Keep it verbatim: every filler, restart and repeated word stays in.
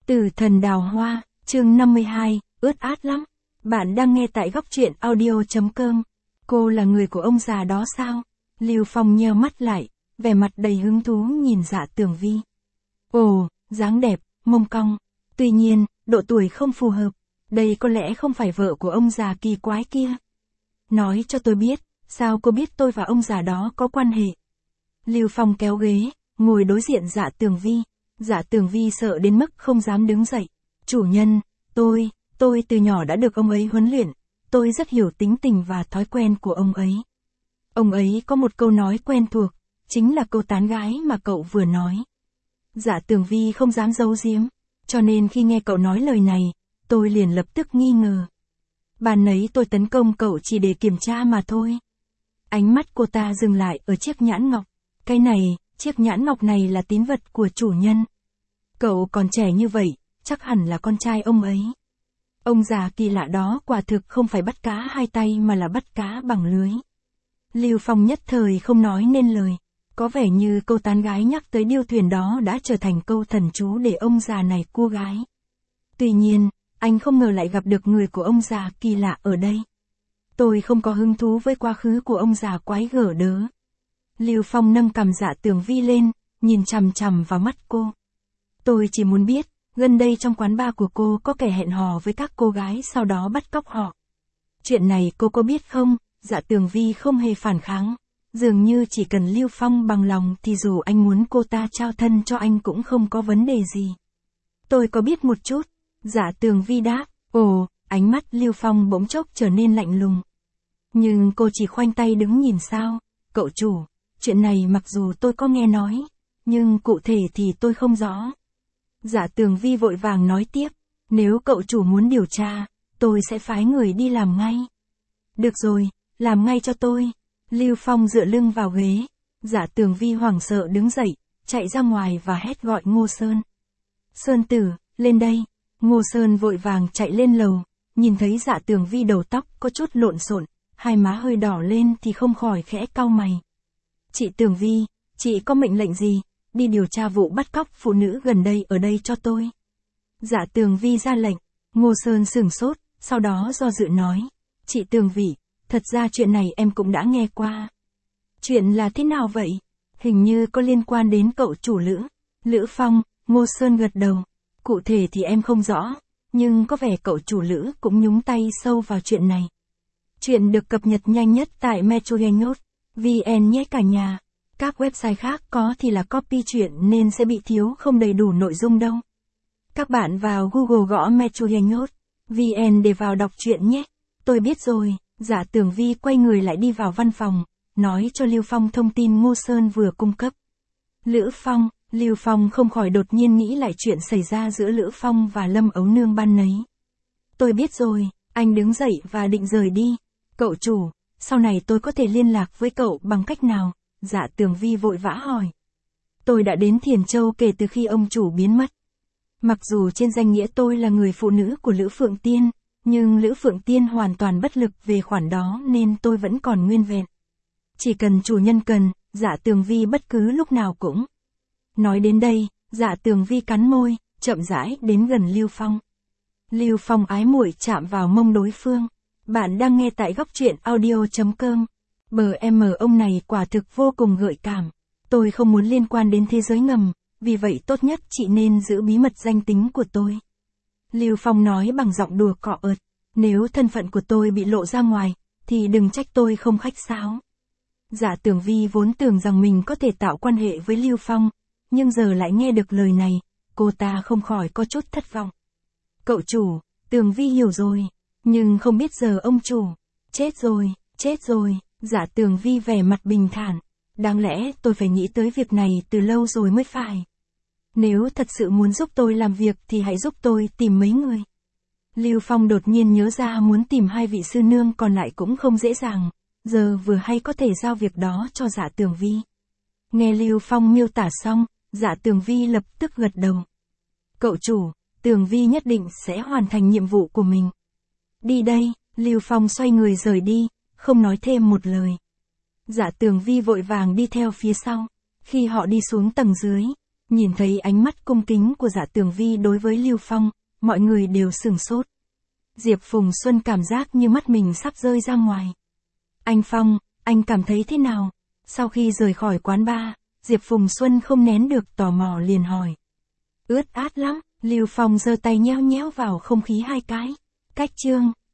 Tử thần đào hoa, chương năm mươi hai, ướt át lắm. Bạn đang nghe tại góc truyện audio chấm com. Cô là người của ông già đó sao? Lưu Phong nheo mắt lại, vẻ mặt đầy hứng thú nhìn Dạ Tường Vi. Ồ, dáng đẹp, mông cong. Tuy nhiên, độ tuổi không phù hợp. Đây có lẽ không phải vợ của ông già kỳ quái kia. Nói cho tôi biết, sao cô biết tôi và ông già đó có quan hệ? Lưu Phong kéo ghế, ngồi đối diện Dạ Tường Vi. Dạ Tường Vi sợ đến mức không dám đứng dậy. Chủ nhân, tôi, tôi từ nhỏ đã được ông ấy huấn luyện. Tôi rất hiểu tính tình và thói quen của ông ấy. Ông ấy có một câu nói quen thuộc, chính là câu tán gái mà cậu vừa nói. Dạ Tường Vi không dám giấu giếm, cho nên khi nghe cậu nói lời này, tôi liền lập tức nghi ngờ. Ban nấy tôi tấn công cậu chỉ để kiểm tra mà thôi. Ánh mắt cô ta dừng lại ở chiếc nhãn ngọc. Cái này, chiếc nhãn ngọc này là tín vật của chủ nhân. Cậu còn trẻ như vậy, chắc hẳn là con trai ông ấy. Ông già kỳ lạ đó quả thực không phải bắt cá hai tay mà là bắt cá bằng lưới. Lưu Phong nhất thời không nói nên lời. Có vẻ như câu tán gái nhắc tới điêu thuyền đó đã trở thành câu thần chú để ông già này cua gái. Tuy nhiên, anh không ngờ lại gặp được người của ông già kỳ lạ ở đây. Tôi không có hứng thú với quá khứ của ông già quái gở đớ. Lưu Phong nâng cằm Dạ Tường Vi lên, nhìn chằm chằm vào mắt cô. Tôi chỉ muốn biết, gần đây trong quán bar của cô có kẻ hẹn hò với các cô gái sau đó bắt cóc họ. Chuyện này cô có biết không? Dạ Tường Vi không hề phản kháng. Dường như chỉ cần Lưu Phong bằng lòng thì dù anh muốn cô ta trao thân cho anh cũng không có vấn đề gì. Tôi có biết một chút. Dạ Tường Vi đáp. Ồ, ánh mắt Lưu Phong bỗng chốc trở nên lạnh lùng. Nhưng cô chỉ khoanh tay đứng nhìn sao? Cậu chủ, chuyện này mặc dù tôi có nghe nói, nhưng cụ thể thì tôi không rõ. Dạ Tường Vi vội vàng nói tiếp. Nếu cậu chủ muốn điều tra, tôi sẽ phái người đi làm ngay. Được rồi, làm ngay cho tôi. Lưu Phong dựa lưng vào ghế. Dạ Tường Vi hoảng sợ đứng dậy, chạy ra ngoài và hét gọi Ngô Sơn. Sơn tử, lên đây. Ngô Sơn vội vàng chạy lên lầu, nhìn thấy Dạ Tường Vi đầu tóc có chút lộn xộn, hai má hơi đỏ lên thì không khỏi khẽ cau mày. Chị Tường Vi, chị có mệnh lệnh gì? Đi điều tra vụ bắt cóc phụ nữ gần đây ở đây cho tôi. Dạ Tường Vi ra lệnh. Ngô Sơn sửng sốt, sau đó do dự nói. Chị Tường Vi, thật ra chuyện này em cũng đã nghe qua. Chuyện là thế nào vậy? Hình như có liên quan đến cậu chủ Lữ. Lữ Phong, Ngô Sơn gật đầu. Cụ thể thì em không rõ, nhưng có vẻ cậu chủ Lữ cũng nhúng tay sâu vào chuyện này. Chuyện được cập nhật nhanh nhất tại metrogamenews chấm vn nhé cả nhà. Các website khác có thì là copy chuyện nên sẽ bị thiếu không đầy đủ nội dung đâu. Các bạn vào Google gõ metrogamenews chấm vn để vào đọc chuyện nhé. Tôi biết rồi. Dạ Tường Vi quay người lại đi vào văn phòng, nói cho Lưu Phong thông tin Ngô Sơn vừa cung cấp. Lữ Phong, Lưu Phong không khỏi đột nhiên nghĩ lại chuyện xảy ra giữa Lữ Phong và Lâm Ấu Nương ban nấy. Tôi biết rồi, anh đứng dậy và định rời đi. Cậu chủ, sau này tôi có thể liên lạc với cậu bằng cách nào? Dạ Tường Vi vội vã hỏi. Tôi đã đến Thiền Châu kể từ khi ông chủ biến mất. Mặc dù trên danh nghĩa tôi là người phụ nữ của Lữ Phượng Tiên, nhưng Lữ Phượng Tiên hoàn toàn bất lực về khoản đó nên tôi vẫn còn nguyên vẹn. Chỉ cần chủ nhân cần, Dạ Tường Vi bất cứ lúc nào cũng. Nói đến đây, Dạ Tường Vi cắn môi, chậm rãi đến gần Lưu Phong. Lưu Phong ái muội chạm vào mông đối phương. Bạn đang nghe tại góc truyện audio chấm com. Bờ em ông này quả thực vô cùng gợi cảm. Tôi không muốn liên quan đến thế giới ngầm, vì vậy tốt nhất chị nên giữ bí mật danh tính của tôi. Lưu Phong nói bằng giọng đùa cọ ợt. Nếu thân phận của tôi bị lộ ra ngoài, thì đừng trách tôi không khách sáo. Dạ Tường Vi vốn tưởng rằng mình có thể tạo quan hệ với Lưu Phong, nhưng giờ lại nghe được lời này, cô ta không khỏi có chút thất vọng. Cậu chủ, Tường Vi hiểu rồi, nhưng không biết giờ ông chủ. Chết rồi, chết rồi. Dạ Tường Vi vẻ mặt bình thản. Đáng lẽ tôi phải nghĩ tới việc này từ lâu rồi mới phải. Nếu thật sự muốn giúp tôi làm việc thì hãy giúp tôi tìm mấy người. Lưu Phong đột nhiên nhớ ra muốn tìm hai vị sư nương còn lại cũng không dễ dàng, giờ vừa hay có thể giao việc đó cho Dạ Tường Vi. Nghe Lưu Phong miêu tả xong, Dạ Tường Vi lập tức gật đầu. Cậu chủ, Tường Vi nhất định sẽ hoàn thành nhiệm vụ của mình. Đi đây, Lưu Phong xoay người rời đi, không nói thêm một lời. Dạ Tường Vi vội vàng đi theo phía sau. Khi họ đi xuống tầng dưới, Nhìn thấy ánh mắt cung kính của Dạ Tường Vi đối với Lưu Phong, mọi người đều sửng sốt. Diệp Phùng Xuân cảm giác như mắt mình sắp rơi ra ngoài. Anh Phong, anh cảm thấy thế nào? Sau khi rời khỏi quán bar, Diệp Phùng Xuân không nén được tò mò liền hỏi. Ướt át lắm, Lưu Phong giơ tay nheo nhéo vào không khí hai cái. Cách chương.